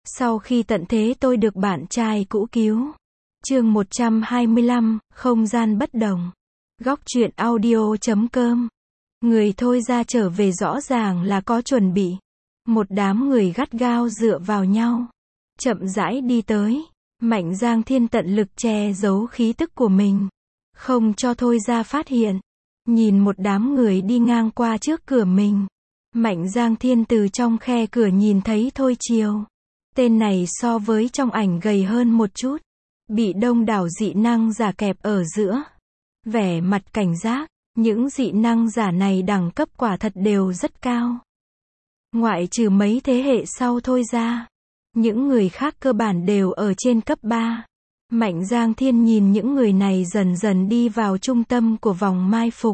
Sau khi tận thế tôi được bạn trai cũ cứu. Chương 125, không gian bất đồng. Góc truyện audio.com. Người thôi ra trở về rõ ràng là có chuẩn bị. Một đám người gắt gao dựa vào nhau. Chậm rãi đi tới. Mạnh Giang Thiên tận lực che giấu khí tức của mình. Không cho thôi ra phát hiện. Nhìn một đám người đi ngang qua trước cửa mình. Mạnh Giang Thiên từ trong khe cửa nhìn thấy Thôi Chiều. Tên này so với trong ảnh gầy hơn một chút. Bị đông đảo dị năng giả kẹp ở giữa. Vẻ mặt cảnh giác, những dị năng giả này đẳng cấp quả thật đều rất cao. Ngoại trừ mấy thế hệ sau thôi ra. Những người khác cơ bản đều ở trên cấp 3. Mạnh Giang Thiên nhìn những người này dần dần đi vào trung tâm của vòng mai phục.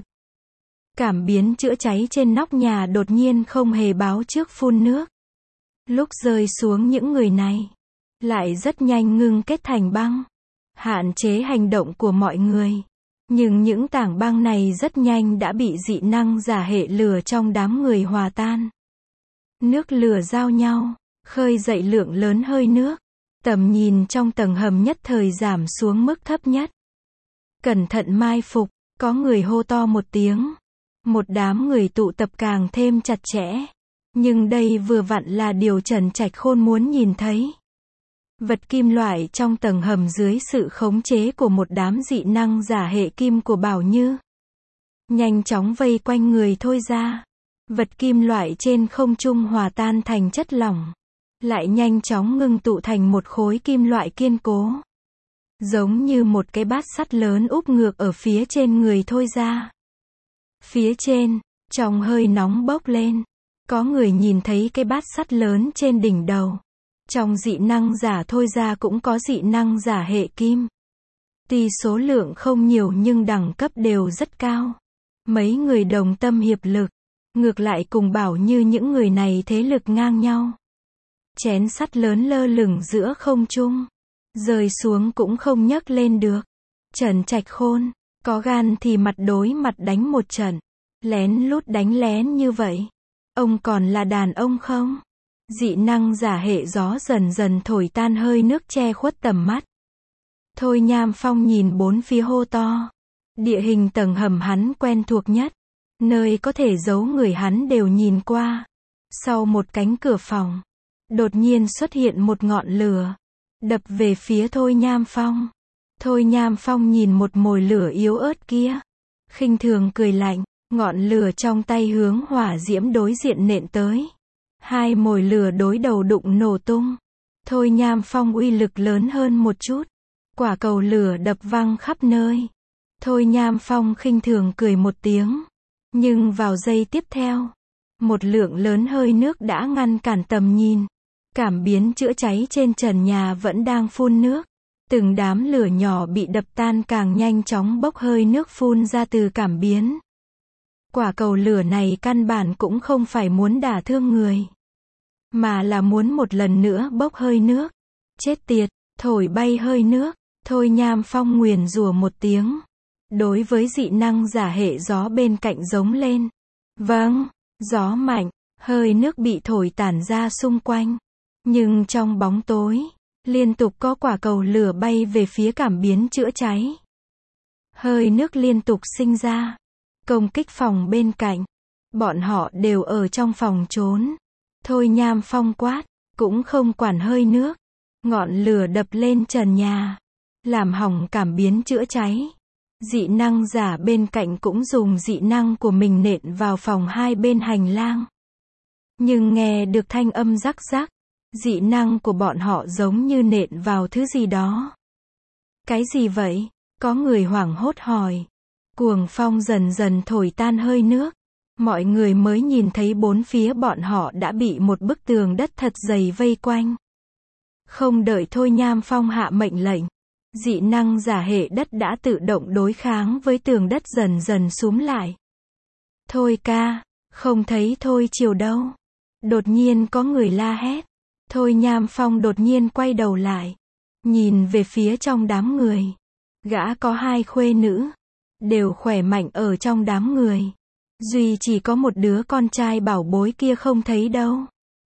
Cảm biến chữa cháy trên nóc nhà đột nhiên không hề báo trước phun nước. Lúc rơi xuống những người này, lại rất nhanh ngưng kết thành băng, hạn chế hành động của mọi người. Nhưng những tảng băng này rất nhanh đã bị dị năng giả hệ lửa trong đám người hòa tan. Nước lửa giao nhau, khơi dậy lượng lớn hơi nước. Tầm nhìn trong tầng hầm nhất thời giảm xuống mức thấp nhất. Cẩn thận mai phục, có người hô to một tiếng. Một đám người tụ tập càng thêm chặt chẽ. Nhưng đây vừa vặn là điều Trần Trạch Khôn muốn nhìn thấy. Vật kim loại trong tầng hầm dưới sự khống chế của một đám dị năng giả hệ kim của Bảo Như. Nhanh chóng vây quanh người thôi ra. Vật kim loại trên không trung hòa tan thành chất lỏng. Lại nhanh chóng ngưng tụ thành một khối kim loại kiên cố. Giống như một cái bát sắt lớn úp ngược ở phía trên người thôi ra. Phía trên, trong hơi nóng bốc lên. Có người nhìn thấy cái bát sắt lớn trên đỉnh đầu. Trong dị năng giả thôi ra cũng có dị năng giả hệ kim. Tuy số lượng không nhiều nhưng đẳng cấp đều rất cao. Mấy người đồng tâm hiệp lực. Ngược lại cùng Bảo Như những người này thế lực ngang nhau. Chén sắt lớn lơ lửng giữa không trung. Rơi xuống cũng không nhấc lên được. Trần Trạch Khôn, có gan thì mặt đối mặt đánh một trận. Lén lút đánh lén như vậy. Ông còn là đàn ông không? Dị năng giả hệ gió dần dần thổi tan hơi nước che khuất tầm mắt. Thôi Nham Phong nhìn bốn phía hô to. Địa hình tầng hầm hắn quen thuộc nhất. Nơi có thể giấu người hắn đều nhìn qua. Sau một cánh cửa phòng, đột nhiên xuất hiện một ngọn lửa. Đập về phía Thôi Nham Phong. Thôi Nham Phong nhìn một mồi lửa yếu ớt kia. Khinh thường cười lạnh. Ngọn lửa trong tay hướng hỏa diễm đối diện nện tới. Hai mồi lửa đối đầu đụng nổ tung. Thôi Nham Phong uy lực lớn hơn một chút. Quả cầu lửa đập văng khắp nơi. Thôi Nham Phong khinh thường cười một tiếng. Nhưng vào giây tiếp theo, một lượng lớn hơi nước đã ngăn cản tầm nhìn. Cảm biến chữa cháy trên trần nhà vẫn đang phun nước. Từng đám lửa nhỏ bị đập tan càng nhanh chóng bốc hơi nước phun ra từ cảm biến. Quả cầu lửa này căn bản cũng không phải muốn đả thương người. Mà là muốn một lần nữa bốc hơi nước. Chết tiệt, thổi bay hơi nước. Thôi Nham Phong nguyền rủa một tiếng. Đối với dị năng giả hệ gió bên cạnh giống lên. Vâng, gió mạnh, hơi nước bị thổi tản ra xung quanh. Nhưng trong bóng tối, liên tục có quả cầu lửa bay về phía cảm biến chữa cháy. Hơi nước liên tục sinh ra. Công kích phòng bên cạnh. Bọn họ đều ở trong phòng trốn. Thôi Nham Phong quát, cũng không quản hơi nước. Ngọn lửa đập lên trần nhà. Làm hỏng cảm biến chữa cháy. Dị năng giả bên cạnh cũng dùng dị năng của mình nện vào phòng hai bên hành lang. Nhưng nghe được thanh âm rắc rắc. Dị năng của bọn họ giống như nện vào thứ gì đó. Cái gì vậy? Có người hoảng hốt hỏi. Cuồng phong dần dần thổi tan hơi nước. Mọi người mới nhìn thấy bốn phía bọn họ đã bị một bức tường đất thật dày vây quanh. Không đợi Thôi Nham Phong hạ mệnh lệnh. Dị năng giả hệ đất đã tự động đối kháng với tường đất dần dần xúm lại. Thôi ca, không thấy Thôi Chiều đâu. Đột nhiên có người la hét. Thôi Nham Phong đột nhiên quay đầu lại. Nhìn về phía trong đám người. Gã có hai khuê nữ. Đều khỏe mạnh ở trong đám người. Duy chỉ có một đứa con trai bảo bối kia không thấy đâu.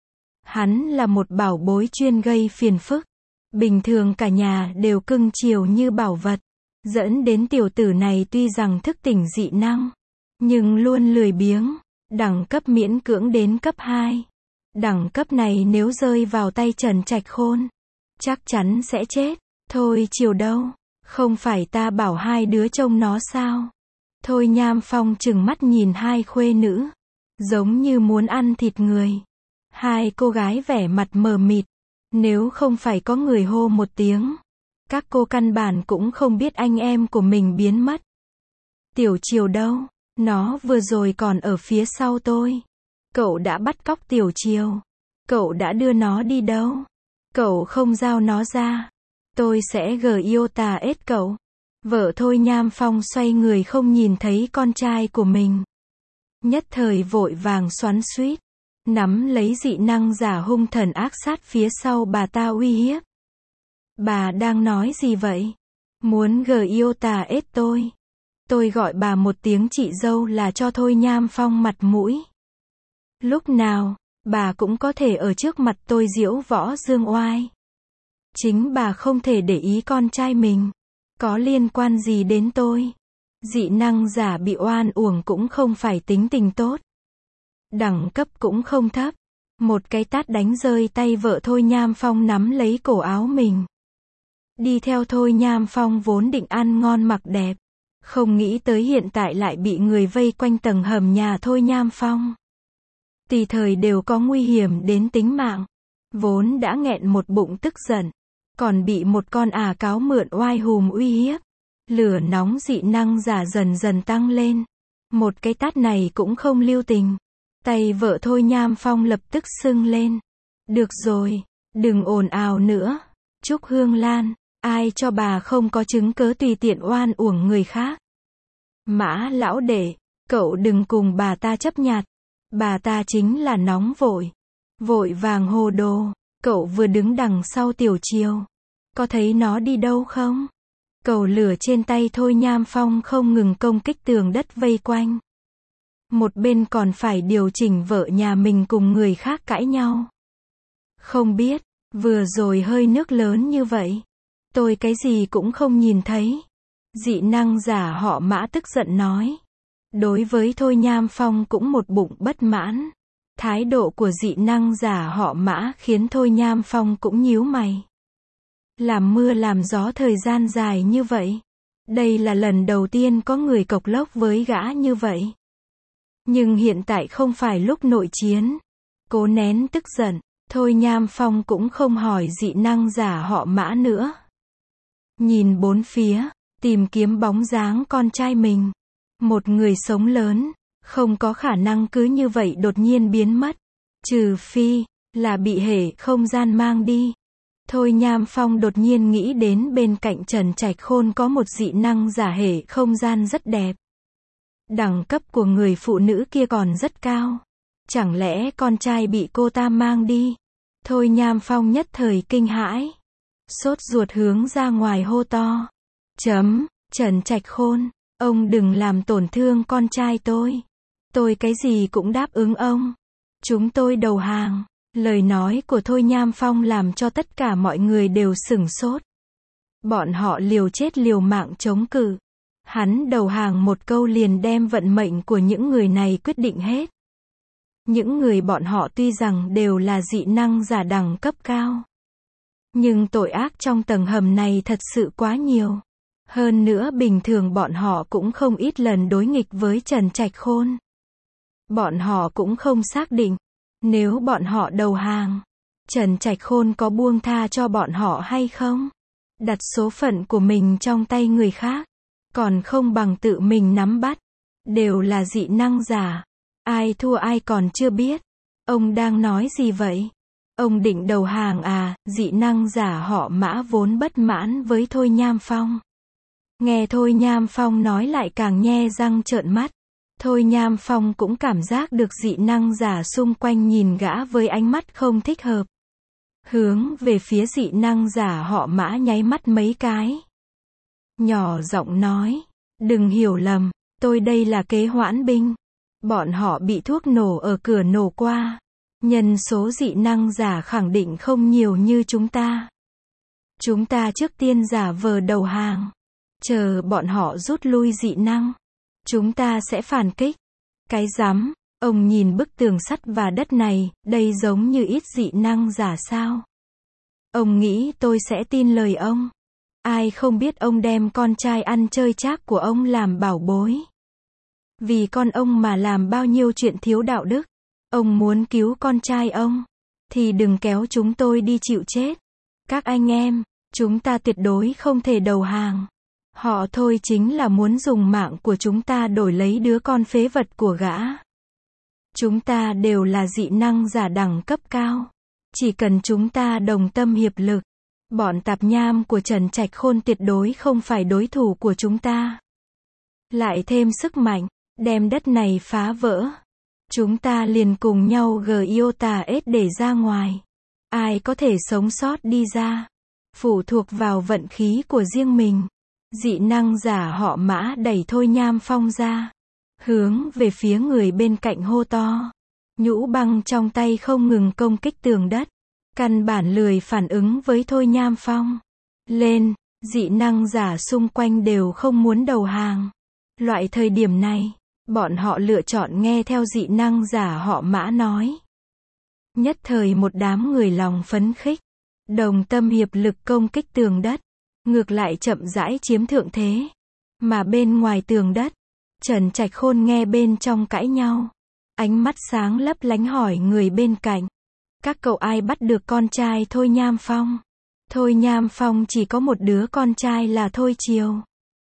Hắn là một bảo bối chuyên gây phiền phức. Bình thường cả nhà đều cưng chiều như bảo vật. Dẫn đến tiểu tử này tuy rằng thức tỉnh dị năng, nhưng luôn lười biếng. Đẳng cấp miễn cưỡng đến cấp 2. Đẳng cấp này nếu rơi vào tay Trần Trạch Khôn, chắc chắn sẽ chết. Thôi chiều đâu, không phải ta bảo hai đứa trông nó sao? Thôi Nham Phong trừng mắt nhìn hai khuê nữ, giống như muốn ăn thịt người. Hai cô gái vẻ mặt mờ mịt, nếu không phải có người hô một tiếng, các cô căn bản cũng không biết anh em của mình biến mất. Tiểu Chiều đâu? Nó vừa rồi còn ở phía sau tôi. Cậu đã bắt cóc Tiểu Chiều. Cậu đã đưa nó đi đâu? Cậu không giao nó ra, tôi sẽ giota cậu. Vợ Thôi Nham Phong xoay người không nhìn thấy con trai của mình. Nhất thời vội vàng xoắn xuýt, nắm lấy dị năng giả hung thần ác sát phía sau bà ta uy hiếp. Bà đang nói gì vậy? Muốn giota tôi. Tôi gọi bà một tiếng chị dâu là cho Thôi Nham Phong mặt mũi. Lúc nào, bà cũng có thể ở trước mặt tôi diễu võ dương oai. Chính bà không thể để ý con trai mình. Có liên quan gì đến tôi? Dị năng giả bị oan uổng cũng không phải tính tình tốt. Đẳng cấp cũng không thấp. Một cái tát đánh rơi tay vợ Thôi Nham Phong nắm lấy cổ áo mình. Đi theo Thôi Nham Phong vốn định ăn ngon mặc đẹp. Không nghĩ tới hiện tại lại bị người vây quanh tầng hầm nhà Thôi Nham Phong. Tùy thời đều có nguy hiểm đến tính mạng. Vốn đã nghẹn một bụng tức giận, còn bị một con cáo mượn oai hùm uy hiếp. Lửa nóng dị năng giả dần dần tăng lên. Một cái tát này cũng không lưu tình. Tay vợ Thôi Nham Phong lập tức sưng lên. Được rồi, đừng ồn ào nữa. Trúc Hương Lan, ai cho bà không có chứng cớ tùy tiện oan uổng người khác. Mã lão đệ, cậu đừng cùng bà ta chấp nhặt. Bà ta chính là nóng vội. Vội vàng hồ đồ. Cậu vừa đứng đằng sau Tiểu Chiều. Có thấy nó đi đâu không? Cầu lửa trên tay Thôi Nham Phong không ngừng công kích tường đất vây quanh. Một bên còn phải điều chỉnh vợ nhà mình cùng người khác cãi nhau. Không biết, vừa rồi hơi nước lớn như vậy. Tôi cái gì cũng không nhìn thấy. Dị năng giả họ Mã tức giận nói. Đối với Thôi Nham Phong cũng một bụng bất mãn. Thái độ của dị năng giả họ Mã khiến Thôi Nham Phong cũng nhíu mày. Làm mưa làm gió thời gian dài như vậy. Đây là lần đầu tiên có người cộc lốc với gã như vậy. Nhưng hiện tại không phải lúc nội chiến. Cố nén tức giận, Thôi Nham Phong cũng không hỏi dị năng giả họ Mã nữa. Nhìn bốn phía, tìm kiếm bóng dáng con trai mình. Một người sống lớn, không có khả năng cứ như vậy đột nhiên biến mất. Trừ phi, là bị hệ không gian mang đi. Thôi Nham Phong đột nhiên nghĩ đến bên cạnh Trần Trạch Khôn có một dị năng giả hệ không gian rất đẹp. Đẳng cấp của người phụ nữ kia còn rất cao. Chẳng lẽ con trai bị cô ta mang đi? Thôi Nham Phong nhất thời kinh hãi. Sốt ruột hướng ra ngoài hô to. Trần Trạch Khôn, ông đừng làm tổn thương con trai tôi. Tôi cái gì cũng đáp ứng ông. Chúng tôi đầu hàng. Lời nói của Thôi Nham Phong làm cho tất cả mọi người đều sửng sốt. Bọn họ liều chết liều mạng chống cự. Hắn đầu hàng một câu liền đem vận mệnh của những người này quyết định hết. Những người bọn họ tuy rằng đều là dị năng giả đẳng cấp cao. Nhưng tội ác trong tầng hầm này thật sự quá nhiều. Hơn nữa bình thường bọn họ cũng không ít lần đối nghịch với Trần Trạch Khôn. Bọn họ cũng không xác định. Nếu bọn họ đầu hàng, Trần Trạch Khôn có buông tha cho bọn họ hay không? Đặt số phận của mình trong tay người khác, còn không bằng tự mình nắm bắt. Đều là dị năng giả. Ai thua ai còn chưa biết. Ông đang nói gì vậy? Ông định đầu hàng à? Dị năng giả họ Mã vốn bất mãn với Thôi Nham Phong. Nghe Thôi Nham Phong nói lại càng nhe răng trợn mắt. Thôi Nham Phong cũng cảm giác được dị năng giả xung quanh nhìn gã với ánh mắt không thích hợp. Hướng về phía dị năng giả họ Mã nháy mắt mấy cái. Nhỏ giọng nói, đừng hiểu lầm, tôi đây là kế hoãn binh. Bọn họ bị thuốc nổ ở cửa nổ qua. Nhân số dị năng giả khẳng định không nhiều như chúng ta. Chúng ta trước tiên giả vờ đầu hàng. Chờ bọn họ rút lui dị năng. Chúng ta sẽ phản kích. Cái rắm, ông nhìn bức tường sắt và đất này, đây giống như ít dị năng giả sao? Ông nghĩ tôi sẽ tin lời ông? Ai không biết ông đem con trai ăn chơi chác của ông làm bảo bối. Vì con ông mà làm bao nhiêu chuyện thiếu đạo đức. Ông muốn cứu con trai ông, thì đừng kéo chúng tôi đi chịu chết. Các anh em, chúng ta tuyệt đối không thể đầu hàng. Họ thôi chính là muốn dùng mạng của chúng ta đổi lấy đứa con phế vật của gã. Chúng ta đều là dị năng giả đẳng cấp cao. Chỉ cần chúng ta đồng tâm hiệp lực, bọn tạp nham của Trần Trạch Khôn tuyệt đối không phải đối thủ của chúng ta. Lại thêm sức mạnh, đem đất này phá vỡ. Chúng ta liền cùng nhau GIOTA-S để ra ngoài. Ai có thể sống sót đi ra, phụ thuộc vào vận khí của riêng mình. Dị năng giả họ Mã đẩy Thôi Nham Phong ra, hướng về phía người bên cạnh hô to. Nhũ băng trong tay không ngừng công kích tường đất, căn bản lười phản ứng với Thôi Nham Phong. Lên, dị năng giả xung quanh đều không muốn đầu hàng. Loại thời điểm này, bọn họ lựa chọn nghe theo dị năng giả họ Mã nói. Nhất thời một đám người lòng phấn khích, đồng tâm hiệp lực công kích tường đất, ngược lại chậm rãi chiếm thượng thế. Mà bên ngoài tường đất, Trần Trạch Khôn nghe bên trong cãi nhau, ánh mắt sáng lấp lánh hỏi người bên cạnh. Các cậu ai bắt được con trai Thôi Nham Phong? Thôi Nham Phong chỉ có một đứa con trai là Thôi Triều.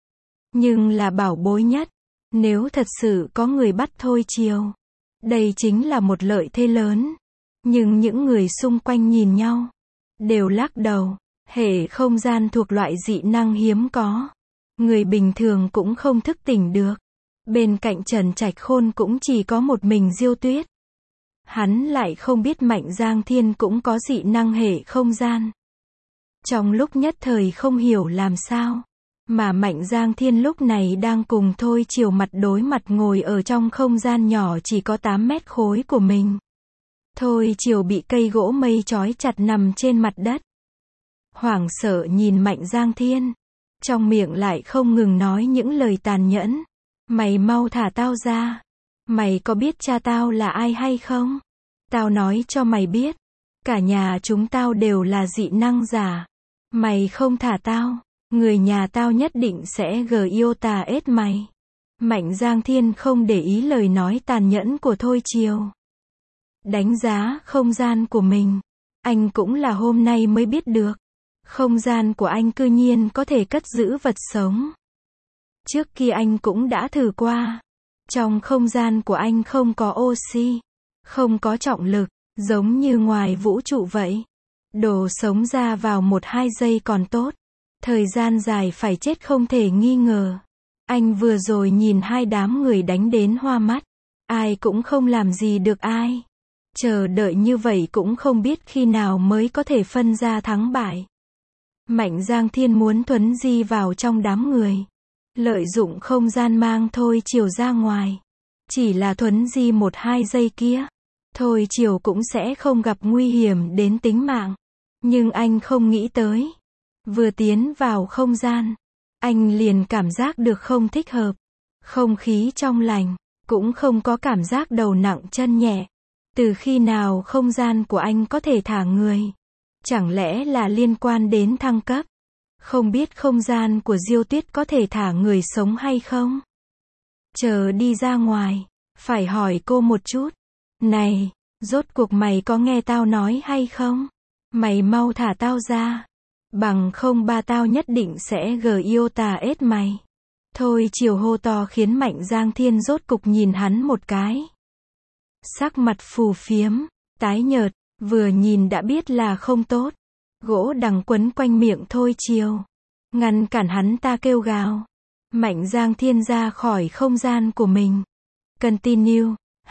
Nhưng là bảo bối nhất. Nếu thật sự có người bắt Thôi Triều, đây chính là một lợi thế lớn. Nhưng những người xung quanh nhìn nhau, đều lắc đầu. Hệ không gian thuộc loại dị năng hiếm có, người bình thường cũng không thức tỉnh được. Bên cạnh Trần Trạch Khôn cũng chỉ có một mình Diêu Tuyết. Hắn lại không biết Mạnh Giang Thiên cũng có dị năng hệ không gian. Trong lúc nhất thời không hiểu làm sao, mà Mạnh Giang Thiên lúc này đang cùng Thôi Triều mặt đối mặt ngồi ở trong không gian nhỏ chỉ có 8 mét khối của mình. Thôi Triều bị cây gỗ mây trói chặt nằm trên mặt đất. Hoảng sợ nhìn Mạnh Giang Thiên, trong miệng lại không ngừng nói những lời tàn nhẫn. Mày mau thả tao ra. Mày có biết cha tao là ai hay không? Tao nói cho mày biết, cả nhà chúng tao đều là dị năng giả. Mày không thả tao, người nhà tao nhất định sẽ GIOTA-S mày. Mạnh Giang Thiên không để ý lời nói tàn nhẫn của Thôi Triều. Đánh giá không gian của mình, anh cũng là hôm nay mới biết được. Không gian của anh cư nhiên có thể cất giữ vật sống. Trước kia anh cũng đã thử qua. Trong không gian của anh không có oxy, không có trọng lực, giống như ngoài vũ trụ vậy. Đồ sống ra vào 1-2 giây còn tốt. Thời gian dài phải chết không thể nghi ngờ. Anh vừa rồi nhìn hai đám người đánh đến hoa mắt. Ai cũng không làm gì được ai. Chờ đợi như vậy cũng không biết khi nào mới có thể phân ra thắng bại. Mạnh Giang Thiên muốn thuấn di vào trong đám người. Lợi dụng không gian mang Thôi Triều ra ngoài. Chỉ là thuấn di 1-2 giây kia, Thôi Triều cũng sẽ không gặp nguy hiểm đến tính mạng. Nhưng anh không nghĩ tới. Vừa tiến vào không gian, anh liền cảm giác được không thích hợp. Không khí trong lành, cũng không có cảm giác đầu nặng chân nhẹ. Từ khi nào không gian của anh có thể thả người? Chẳng lẽ là liên quan đến thăng cấp? Không biết không gian của Diêu Tuyết có thể thả người sống hay không? Chờ đi ra ngoài, phải hỏi cô một chút. Này, rốt cuộc mày có nghe tao nói hay không? Mày mau thả tao ra. Bằng không ba tao nhất định sẽ GIOTA-S mày. Thôi Triều hô to khiến Mạnh Giang Thiên rốt cục nhìn hắn một cái. Sắc mặt phù phiếm, tái nhợt, vừa nhìn đã biết là không tốt. Gỗ đằng quấn quanh miệng Thôi Triều, ngăn cản hắn ta kêu gào. Mạnh Giang Thiên ra khỏi không gian của mình. Continue,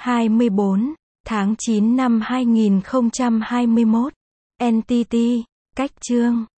24 tháng 9 năm 2021. NTT, cách chương